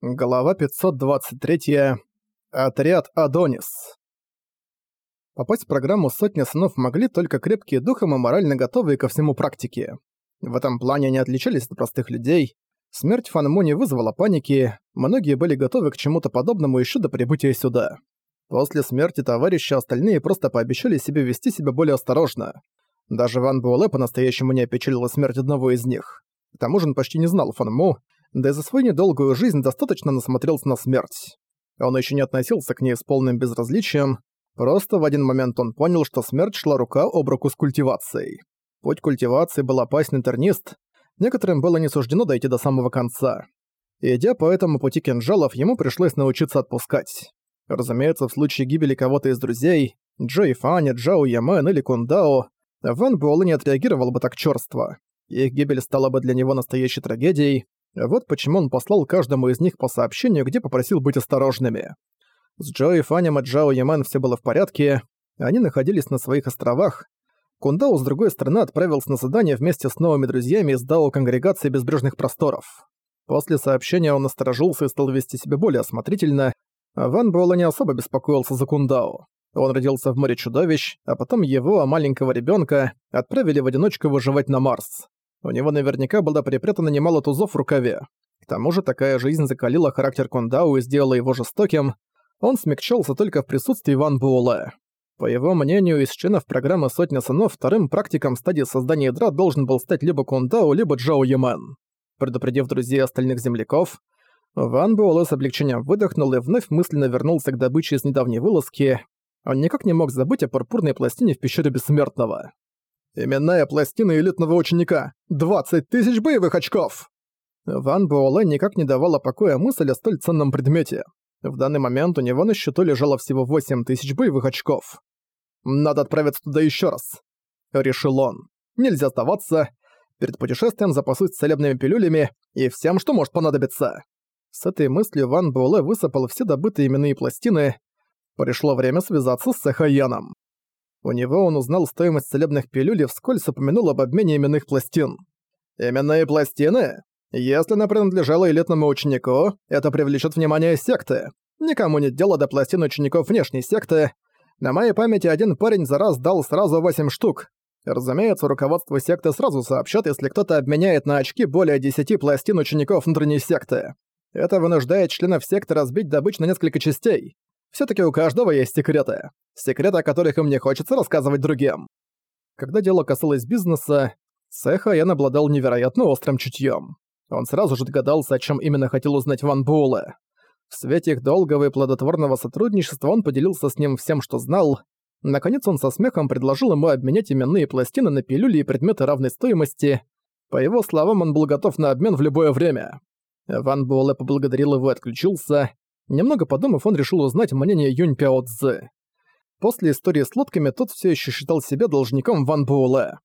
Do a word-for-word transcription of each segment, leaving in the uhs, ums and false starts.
Глава пятьсот двадцать три. Отряд Адонис. Попасть в программу «Сотня сынов» могли только крепкие духом и морально готовые ко всему практики. В этом плане они отличались от простых людей. Смерть Фан Му не вызвала паники, многие были готовы к чему-то подобному еще до прибытия сюда. После смерти товарища остальные просто пообещали себе вести себя более осторожно. Даже Ван Буэлэ по-настоящему не опечалила смерть одного из них. К тому же он почти не знал Фан Му, да и за свою недолгую жизнь достаточно насмотрелся на смерть. Он еще не относился к ней с полным безразличием, просто в один момент он понял, что смерть шла рука об руку с культивацией. Путь культивации был опасен и тернист, некоторым было не суждено дойти до самого конца. Идя по этому пути кинжалов, ему пришлось научиться отпускать. Разумеется, в случае гибели кого-то из друзей, Джои Фаня, Джао Ямен или Кундао, Ван Буэлэ не отреагировал бы так чёрство. Их гибель стала бы для него настоящей трагедией. Вот почему он послал каждому из них по сообщению, где попросил быть осторожными. С Джои Фанем и Джао Ямен все было в порядке, они находились на своих островах. Кундао, с другой стороны, отправился на задание вместе с новыми друзьями из Дао Конгрегации Безбрежных Просторов. После сообщения он насторожился и стал вести себя более осмотрительно, а Ван Буэлэ не особо беспокоился за Кундао. Он родился в море чудовищ, а потом его, а маленького ребенка, отправили в одиночку выживать на Марс. У него наверняка было припрятано немало тузов в рукаве. К тому же такая жизнь закалила характер Кундао и сделала его жестоким. Он смягчался только в присутствии Ван Буэлэ. По его мнению, из членов программы «Сотня сынов» вторым практиком стадии создания ядра должен был стать либо Кундао, либо Джао Ямен. Предупредив друзей и остальных земляков, Ван Буэлэ с облегчением выдохнул и вновь мысленно вернулся к добыче из недавней вылазки. Он никак не мог забыть о пурпурной пластине в пещере Бессмертного. «Именная пластина элитного ученика! двадцать тысяч боевых очков!» Ван Буэлэ никак не давала покоя мысль о столь ценном предмете. В данный момент у него на счету лежало всего восемь тысяч боевых очков. «Надо отправиться туда еще раз», — решил он. «Нельзя сдаваться. Перед путешествием запасусь целебными пилюлями и всем, что может понадобиться». С этой мыслью Ван Буэлэ высыпал все добытые именные пластины. Пришло время связаться с Сэхаяном. У него он узнал стоимость целебных пилюль и вскользь упомянул об обмене именных пластин. «Именные пластины? Если она принадлежала элитному ученику, это привлечет внимание секты. Никому нет дела до пластин учеников внешней секты. На моей памяти один парень за раз дал сразу восемь штук. Разумеется, руководство секты сразу сообщат, если кто-то обменяет на очки более десяти пластин учеников внутренней секты. Это вынуждает членов секты разбить добычу на несколько частей. Всё-таки у каждого есть секреты. Секреты, о которых им не хочется рассказывать другим». Когда дело касалось бизнеса, Сэхаян обладал невероятно острым чутьём. Он сразу же догадался, о чём именно хотел узнать Ван Буэлэ. В свете их долгого и плодотворного сотрудничества он поделился с ним всем, что знал. Наконец он со смехом предложил ему обменять именные пластины на пилюли и предметы равной стоимости. По его словам, он был готов на обмен в любое время. Ван Буэлэ поблагодарил его и отключился. Немного подумав, он решил узнать мнение Юнь Пяо Цзы. После истории с лодками тот все еще считал себя должником Ван Буэлэ.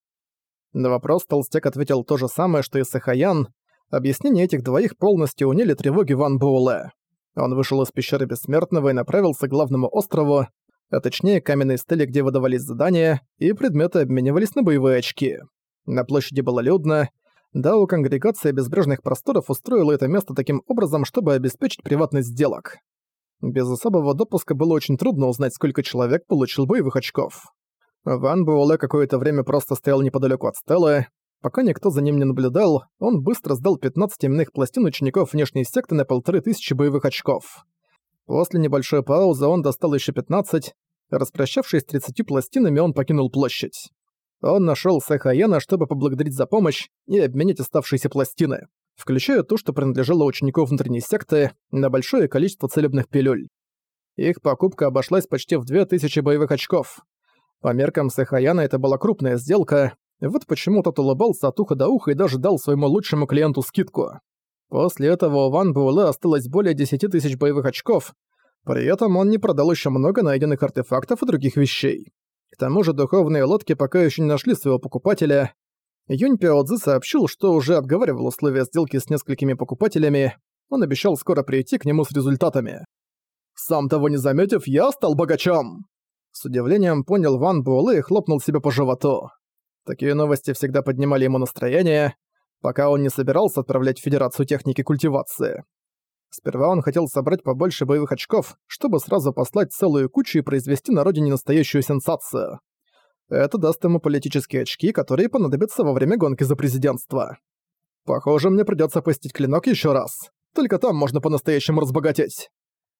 На вопрос толстяк ответил то же самое, что и Сэхаян. Объяснения этих двоих полностью уняли тревоги Ван Буэлэ. Он вышел из пещеры Бессмертного и направился к главному острову, а точнее к каменной стеле, где выдавались задания, и предметы обменивались на боевые очки. На площади было людно. Дао Конгрегация Безбрежных Просторов устроила это место таким образом, чтобы обеспечить приватность сделок. Без особого допуска было очень трудно узнать, сколько человек получил боевых очков. Ван Буэлэ какое-то время просто стоял неподалеку от стелы. Пока никто за ним не наблюдал, он быстро сдал пятнадцать именных пластин учеников внешней секты на полторы тысячи боевых очков. После небольшой паузы он достал еще пятнадцать. Распрощавшись с тридцатью пластинами, он покинул площадь. Он нашёл Сэхаяна, чтобы поблагодарить за помощь и обменять оставшиеся пластины, включая ту, что принадлежала ученику внутренней секты, на большое количество целебных пилюль. Их покупка обошлась почти в две тысячи боевых очков. По меркам Сэхаяна это была крупная сделка, вот почему тот улыбался от уха до уха и даже дал своему лучшему клиенту скидку. После этого у Ван Буэлэ осталось более десяти тысяч боевых очков, при этом он не продал ещё много найденных артефактов и других вещей. К тому же духовные лодки пока еще не нашли своего покупателя. Юнь Пяо Цзы сообщил, что уже обговаривал условия сделки с несколькими покупателями. Он обещал скоро прийти к нему с результатами. «Сам того не заметив, я стал богачом!» С удивлением понял Ван Буэлэ и хлопнул себя по животу. Такие новости всегда поднимали ему настроение, пока он не собирался отправлять в Федерацию техники культивации. Сперва он хотел собрать побольше боевых очков, чтобы сразу послать целую кучу и произвести на родине настоящую сенсацию. Это даст ему политические очки, которые понадобятся во время гонки за президентство. Похоже, мне придётся опустить клинок ещё раз. Только там можно по-настоящему разбогатеть.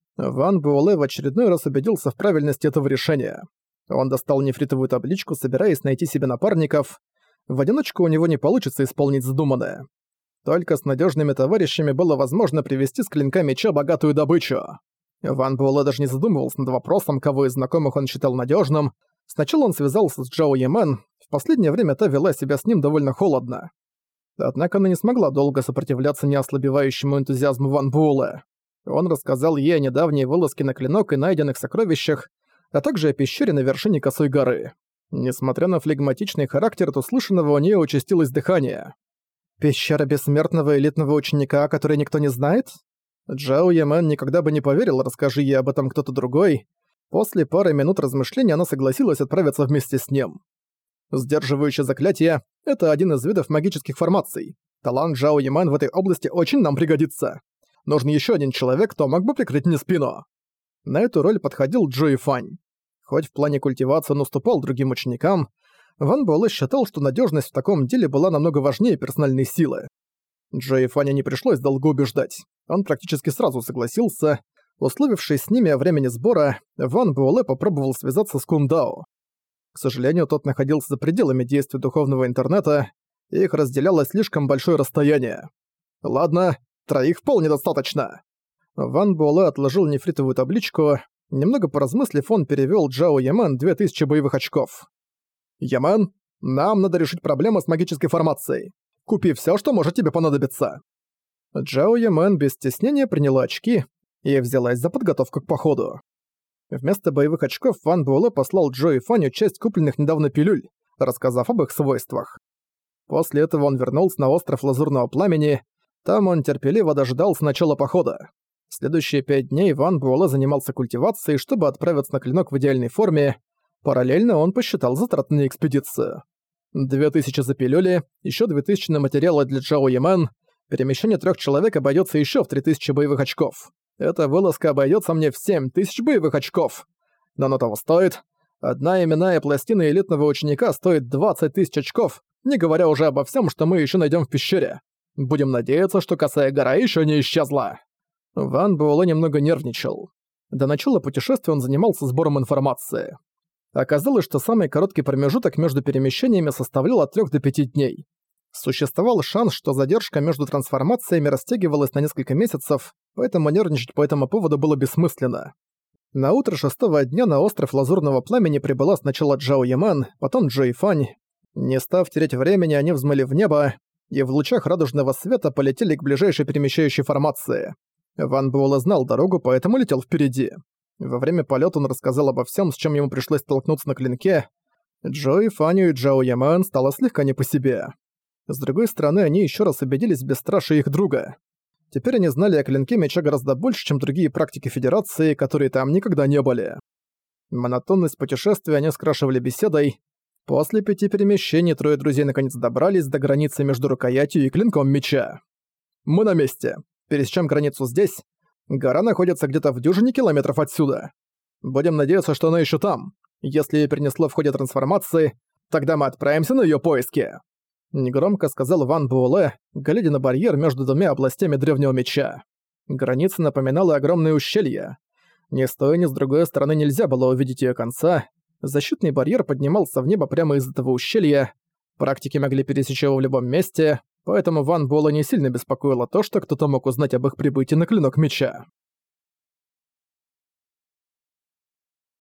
Ван Буэлэ в очередной раз убедился в правильности этого решения. Он достал нефритовую табличку, собираясь найти себе напарников. В одиночку у него не получится исполнить задуманное. Только с надёжными товарищами было возможно привести с клинка меча богатую добычу. Ван Буэлэ даже не задумывался над вопросом, кого из знакомых он считал надёжным. Сначала он связался с Джао Ямен, в последнее время та вела себя с ним довольно холодно. Однако она не смогла долго сопротивляться неослабевающему энтузиазму Ван Буэлэ. Он рассказал ей о недавней вылазке на клинок и найденных сокровищах, а также о пещере на вершине Косой горы. Несмотря на флегматичный характер от услышанного, у неё участилось дыхание. «Пещера бессмертного элитного ученика, который никто не знает?» Джао Ямен никогда бы не поверил, расскажи ей об этом кто-то другой. После пары минут размышлений она согласилась отправиться вместе с ним. Сдерживающее заклятие — это один из видов магических формаций. Талант Джао Ямен в этой области очень нам пригодится. Нужен ещё один человек, кто мог бы прикрыть мне спину. На эту роль подходил Джои Фань. Хоть в плане культивации он уступал другим ученикам, Ван Буэлэ считал, что надёжность в таком деле была намного важнее персональной силы. Джои Фаня не пришлось долго убеждать. Он практически сразу согласился. Условившись с ними о времени сбора, Ван Буэлэ попробовал связаться с Кун Дао. К сожалению, тот находился за пределами действия духовного интернета, и их разделяло слишком большое расстояние. Ладно, троих вполне достаточно. Ван Буэлэ отложил нефритовую табличку. Немного поразмыслив, он перевёл Джао Ямен две тысячи боевых очков. «Ямен, нам надо решить проблему с магической формацией. Купи всё, что может тебе понадобиться». Джао Ямен без стеснения приняла очки и взялась за подготовку к походу. Вместо боевых очков Ван Буэлэ послал Джо и Фаню часть купленных недавно пилюль, рассказав об их свойствах. После этого он вернулся на остров Лазурного Пламени. Там он терпеливо дожидался начала похода. Следующие пять дней Ван Буэлэ занимался культивацией, чтобы отправиться на клинок в идеальной форме. Параллельно он посчитал затраты на экспедицию. Две тысячи за пилюли, ещё две тысячи на материалы для Джао Ямен. Перемещение трёх человек обойдётся ещё в три тысячи боевых очков. Эта вылазка обойдётся мне в семь тысяч боевых очков. Но оно того стоит. Одна именная пластина элитного ученика стоит двадцать тысяч очков, не говоря уже обо всем, что мы ещё найдём в пещере. Будем надеяться, что Косая гора ещё не исчезла. Ван Буэлэ немного нервничал. До начала путешествия он занимался сбором информации. Оказалось, что самый короткий промежуток между перемещениями составлял от трёх до пяти дней. Существовал шанс, что задержка между трансформациями растягивалась на несколько месяцев, поэтому нервничать по этому поводу было бессмысленно. На утро шестого дня на остров Лазурного Пламени прибыла сначала Джао Ямен, потом Джои Фань. Не став терять времени, они взмыли в небо, и в лучах радужного света полетели к ближайшей перемещающей формации. Ван Буэлэ знал дорогу, поэтому летел впереди. Во время полета он рассказал обо всем, с чем ему пришлось столкнуться на клинке. Джои Фаню и Джао Ямен стало слегка не по себе. С другой стороны, они еще раз убедились в бесстрашии их друга. Теперь они знали о клинке меча гораздо больше, чем другие практики Федерации, которые там никогда не были. Монотонность путешествия они скрашивали беседой. После пяти перемещений трое друзей наконец добрались до границы между рукоятью и клинком меча. «Мы на месте. Пересечем границу здесь. Гора находится где-то в дюжине километров отсюда. Будем надеяться, что она еще там. Если ее перенесло в ходе трансформации, тогда мы отправимся на ее поиски», — негромко сказал Ван Буэлэ, глядя на барьер между двумя областями древнего меча. Граница напоминала огромное ущелье. Ни с той, ни с другой стороны нельзя было увидеть ее конца. Защитный барьер поднимался в небо прямо из этого ущелья. Практики могли пересечь его в любом месте, поэтому Ван Буэлэ не сильно беспокоило то, что кто-то мог узнать об их прибытии на клинок меча.